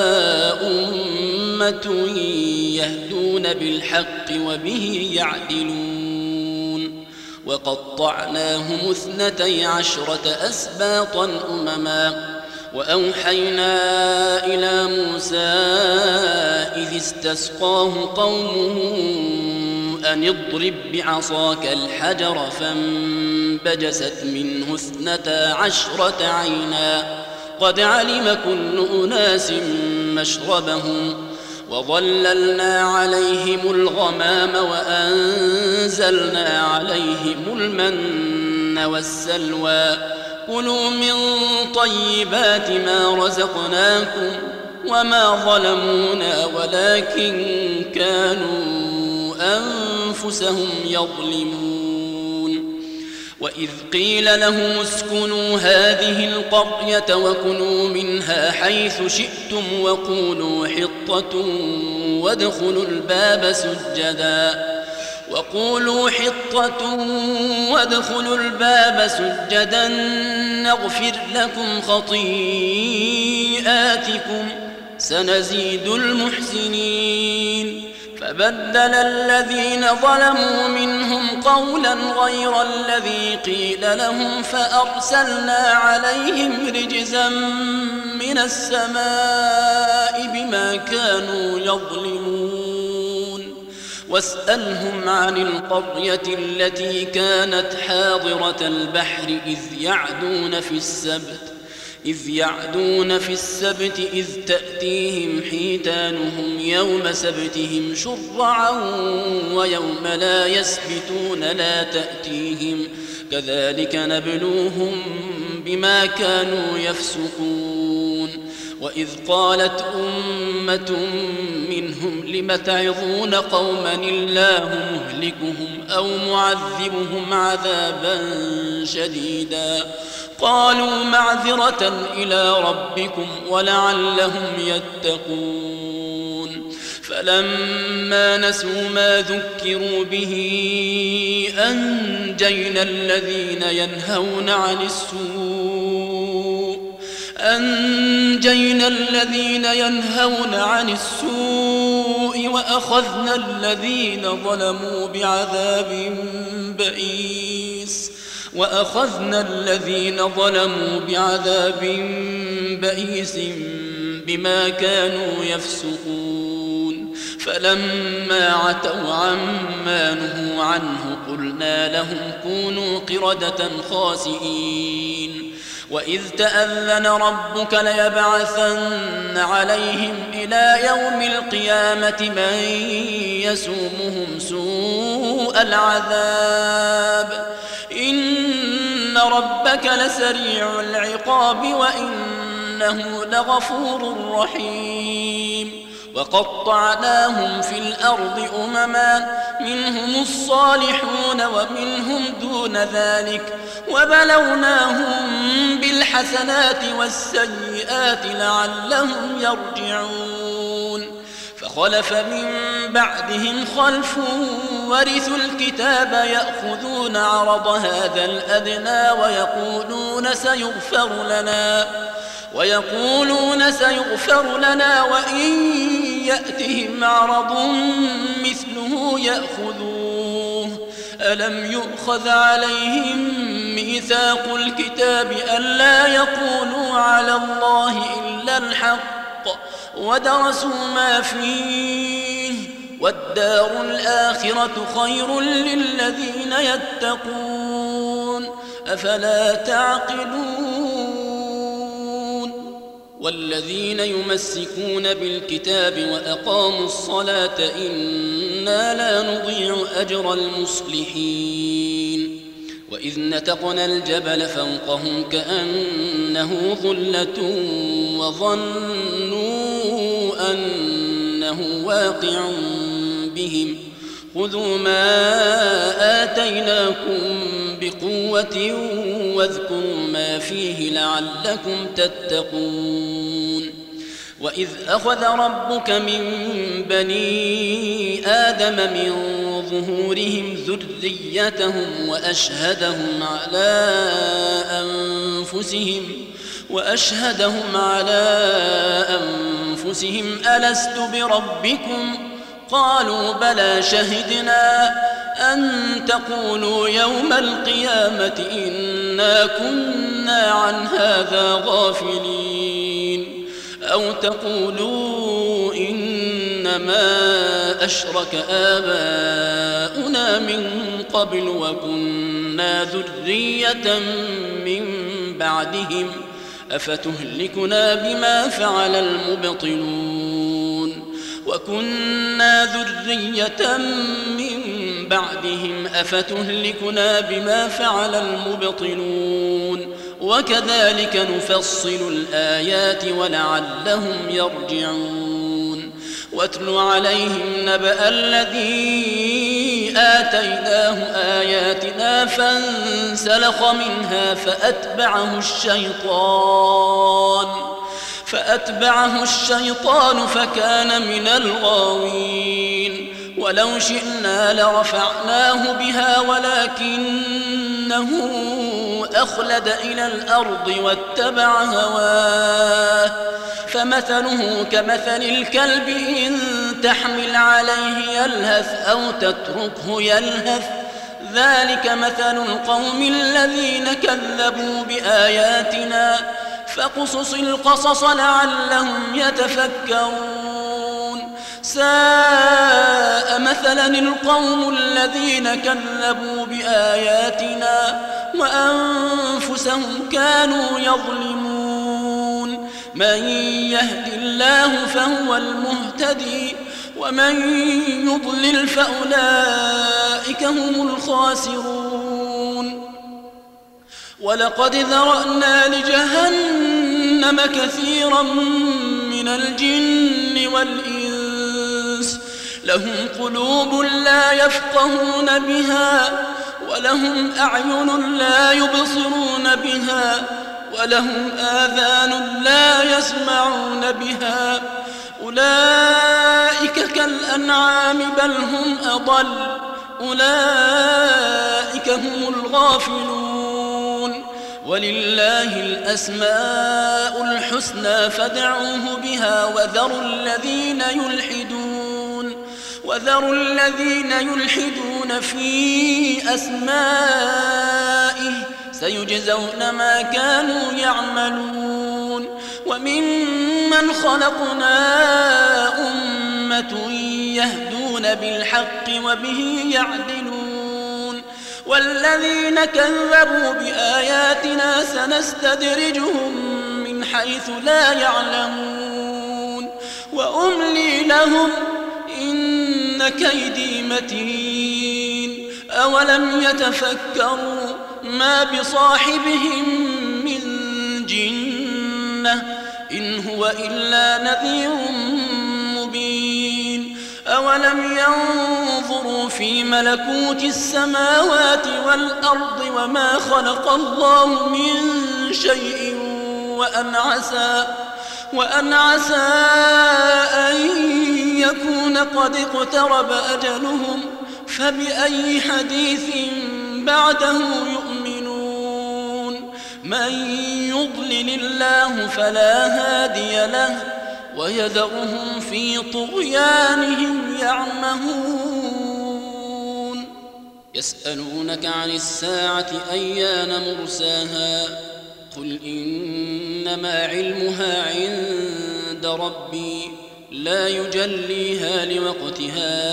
أمة يهدون بالحق وبه يعدلون وقطعناهم اثنتي عشرة أسباطا أمما وأوحينا إلى موسى إذ استسقاه قومه أن اضرب بعصاك الحجر فانبجست منه اثنتا عشرة عينا قد علم كل أناس مشربهم وظللنا عليهم الغمام وأنزلنا عليهم المن والسلوى كلوا من طيبات ما رزقناكم وما ظلمونا ولكن كانوا أنفسهم يظلمون. وإذ قيل لهم اسكنوا هذه القرية وكلوا منها حيث شئتم وقولوا حطة وادخلوا الباب سجدا وقولوا حطة وادخلوا الباب سجدا نغفر لكم خطيئاتكم سنزيد المحسنين. فبدل الذين ظلموا منهم قولا غير الذي قيل لهم فأرسلنا عليهم رجزا من السماء بما كانوا يظلمون. واسألهم عن القرية التي كانت حاضرة البحر إذ يعدون في السبت إذ يعدون في السبت إذ تأتيهم حيتانهم يوم سبتهم شرعا ويوم لا يسبتون لا تأتيهم كذلك نبلوهم بما كانوا يفسقون. وإذ قالت أمة منهم لم تعظون قوما الله مهلكهم أو معذبهم عذابا شديدا قالوا معذرة إلى ربكم ولعلهم يتقون. فلما نسوا ما ذكروا به أنجينا الذين ينهون عن السوء أنجينا الذين ينهون عن السوء وأخذنا الذين ظلموا بعذاب بئيس وأخذنا الذين ظلموا بعذاب بئيس بما كانوا يفسقون. فلما عتوا عما نهوا عنه قلنا لهم كونوا قردة خاسئين. وإذ تأذن ربك ليبعثن عليهم إلى يوم القيامة من يسومهم سوء العذاب إن ربك لسريع العقاب وإنه لغفور رحيم. وقطعناهم في الأرض أمما منهم الصالحون ومنهم دون ذلك وبلوناهم بالحسنات والسيئات لعلهم يرجعون فخلف من بعدهم خلف ورثوا الكتاب يأخذون عرض هذا الأدنى ويقولون سيغفر لنا ويقولون سيغفر لنا وإن يأتهم عرض مثله يأخذوه ألم يؤخذ عليهم ميثاق الكتاب ألا يقولوا على الله إلا الحق ودرسوا ما فيه والدار الآخرة خير للذين يتقون أفلا تعقلون والذين يمسكون بالكتاب وأقاموا الصلاة إنا لا نضيع أجر المصلحين وإذ نتقنا الجبل فوقهم كأنه ظلة وظنوا أنه واقع بهم خذوا ما آتيناكم بقوة واذكروا ما فيه لعلكم تتقون وإذ أخذ ربك من بني آدم من ظهورهم ذريتهم وأشهدهم على أنفسهم وأشهدهم على أنفسهم ألست بربكم قالوا بلى شهدنا أن تقولوا يوم القيامة إنا كنا عن هذا غافلين أو تقولوا إنما أشرك آباؤنا من قبل وكنا ذرية من بعدهم أفتهلكنا بما فعل المبطلون وكنا ذرية من بعدهم أفتهلكنا بما فعل المبطلون وكذلك نفصل الآيات ولعلهم يرجعون واتل عليهم نبأ الذي آتيناه آياتنا فانسلخ منها فأتبعه الشيطان فأتبعه الشيطان فكان من الغاوين ولو شئنا لرفعناه بها ولكنه أخلد إلى الأرض واتبع هواه فمثله كمثل الكلب إن تحمل عليه يلهث أو تتركه يلهث ذلك مثل القوم الذين كذبوا بآياتنا فاقصص القصص لعلهم يتفكرون ساء مثلا القوم الذين كذبوا بآياتنا وأنفسهم كانوا يظلمون من يهد الله فهو المهتدي ومن يضلل فأولئك هم الخاسرون ولقد ذرأنا لجهنم كثيرا من الجن والإنس لهم قلوب لا يفقهون بها ولهم أعين لا يبصرون بها ولهم آذان لا يسمعون بها أولئك كالأنعام بل هم أضل أولئك هم الغافلون ولله الأسماء الحسنى فادعوه بها وذروا الذين يلحدون وذروا الذين يلحدون في أسمائه سيجزون ما كانوا يعملون وممن خلقنا أمة يهدون بالحق وبه يعدلون والذين كذبوا بآياتنا سنستدرجهم من حيث لا يعلمون وأملي لهم إن كيدي متين أولم يتفكروا ما بصاحبهم من جنة إن هو إلا نذير مبين أولم ينظروا في ملكوت السماوات والأرض وما خلق الله من شيء وأن عسى, وأن عسى أن يكون قد اقترب أجلهم فبأي حديث بعده يؤمنون. من يضلل الله فلا هادي له ويذرهم في طغيانهم يعمهون. يسألونك عن الساعة أيان مرساها قل إنما علمها عند ربي لا يجليها لوقتها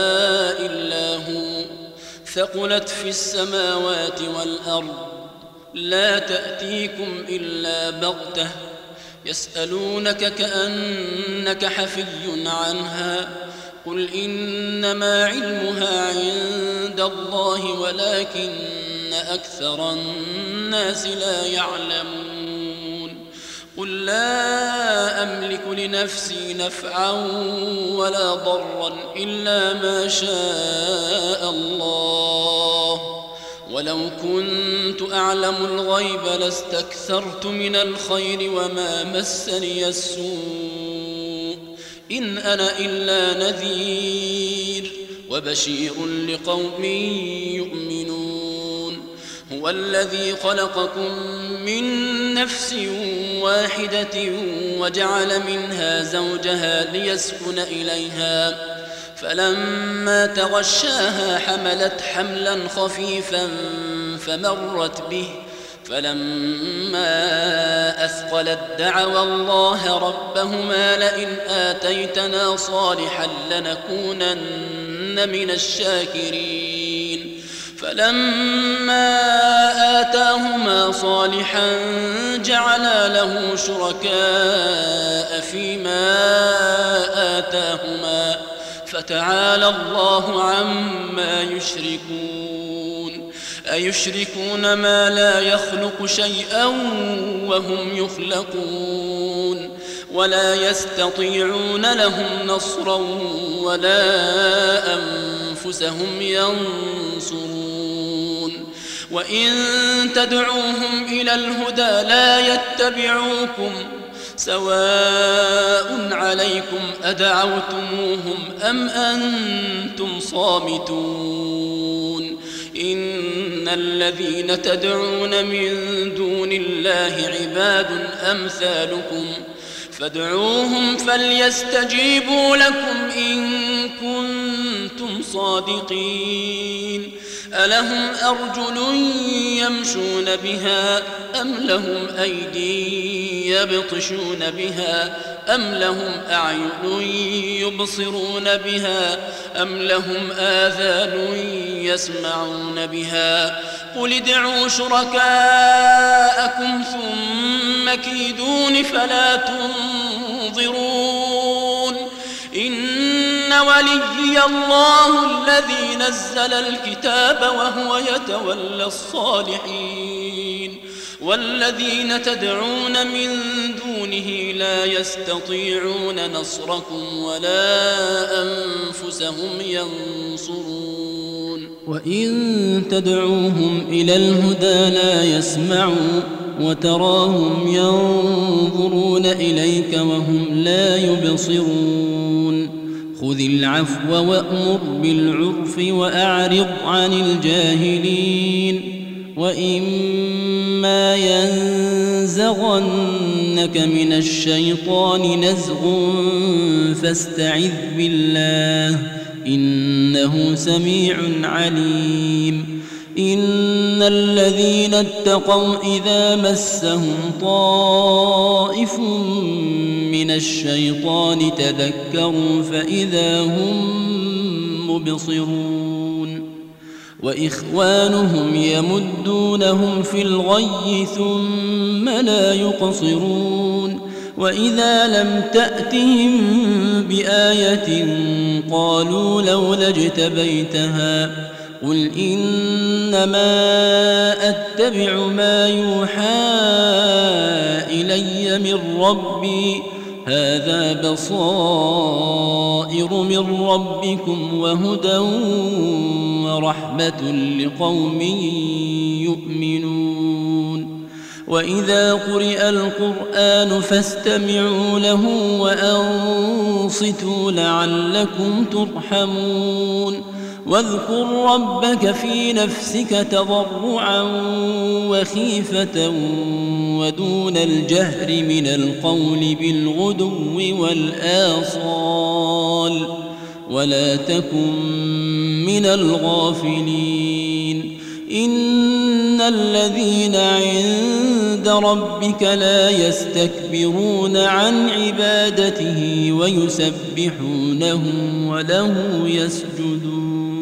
إلا هو ثقلت في السماوات والأرض لا تأتيكم إلا بغتة يسألونك كأنك حفي عنها قل إنما علمها عند الله ولكن أكثر الناس لا يعلمون. قل لا أملك لنفسي نفعا ولا ضرا إلا ما شاء الله ولو كنت أعلم الغيب لاستكثرت من الخير وما مسني السوء إن أنا إلا نذير وبشير لقوم يؤمنون. هو الذي خلقكم من نفس واحدة وجعل منها زوجها ليسكن إليها فلما تغشاها حملت حملا خفيفا فمرت به فلما أثقلت دعوا الله ربهما لئن آتيتنا صالحا لنكونن من الشاكرين فلما آتاهما صالحا جعلا له شركاء فيما آتاهما فتعالى الله عما يشركون. أيشركون ما لا يخلق شيئا وهم يخلقون ولا يستطيعون لهم نصرا ولا أنفسهم ينصرون. وإن تدعوهم إلى الهدى لا يتبعوكم سواء عليكم أدعوتموهم أم أنتم صامتون. إن الذين تدعون من دون الله عباد أمثالكم فادعوهم فليستجيبوا لكم إن كنتم صادقين. ألهم أرجل يمشون بها أم لهم أيدي يبطشون بها أم لهم أعين يبصرون بها أم لهم آذان يسمعون بها قل ادعوا شركاءكم ثم كيدون فلا تنظرون. إن وليي الله الذي نزل الكتاب وهو يتولى الصالحين والذين تدعون من دونه لا يستطيعون نصركم ولا أنفسهم ينصرون. وإن تدعوهم إلى الهدى لا يسمعوا وتراهم ينظرون إليك وهم لا يبصرون. خذ العفو وأمر بالعرف وأعرض عن الجاهلين. وإما ينزغنك من الشيطان نزغ فاستعذ بالله إنه سميع عليم. إن الذين اتقوا إذا مسهم طائف من الشيطان تذكروا فإذا هم مبصرون. وإخوانهم يمدونهم في الغي ثم لا يقصرون. وإذا لم تأتهم بآية قالوا لولا اجتبيتها قل إنما أتبع ما يوحى إلي من ربي هذا بصائر من ربكم وهدى ورحمة لقوم يؤمنون وإذا قرئ القرآن فاستمعوا له وأنصتوا لعلكم ترحمون واذكر ربك في نفسك تضرعا وخيفة ودون الجهر من القول بالغدو والآصال ولا تكن من الغافلين إن الذين عند ربك لا يستكبرون عن عبادته ويسبحونه وله يسجدون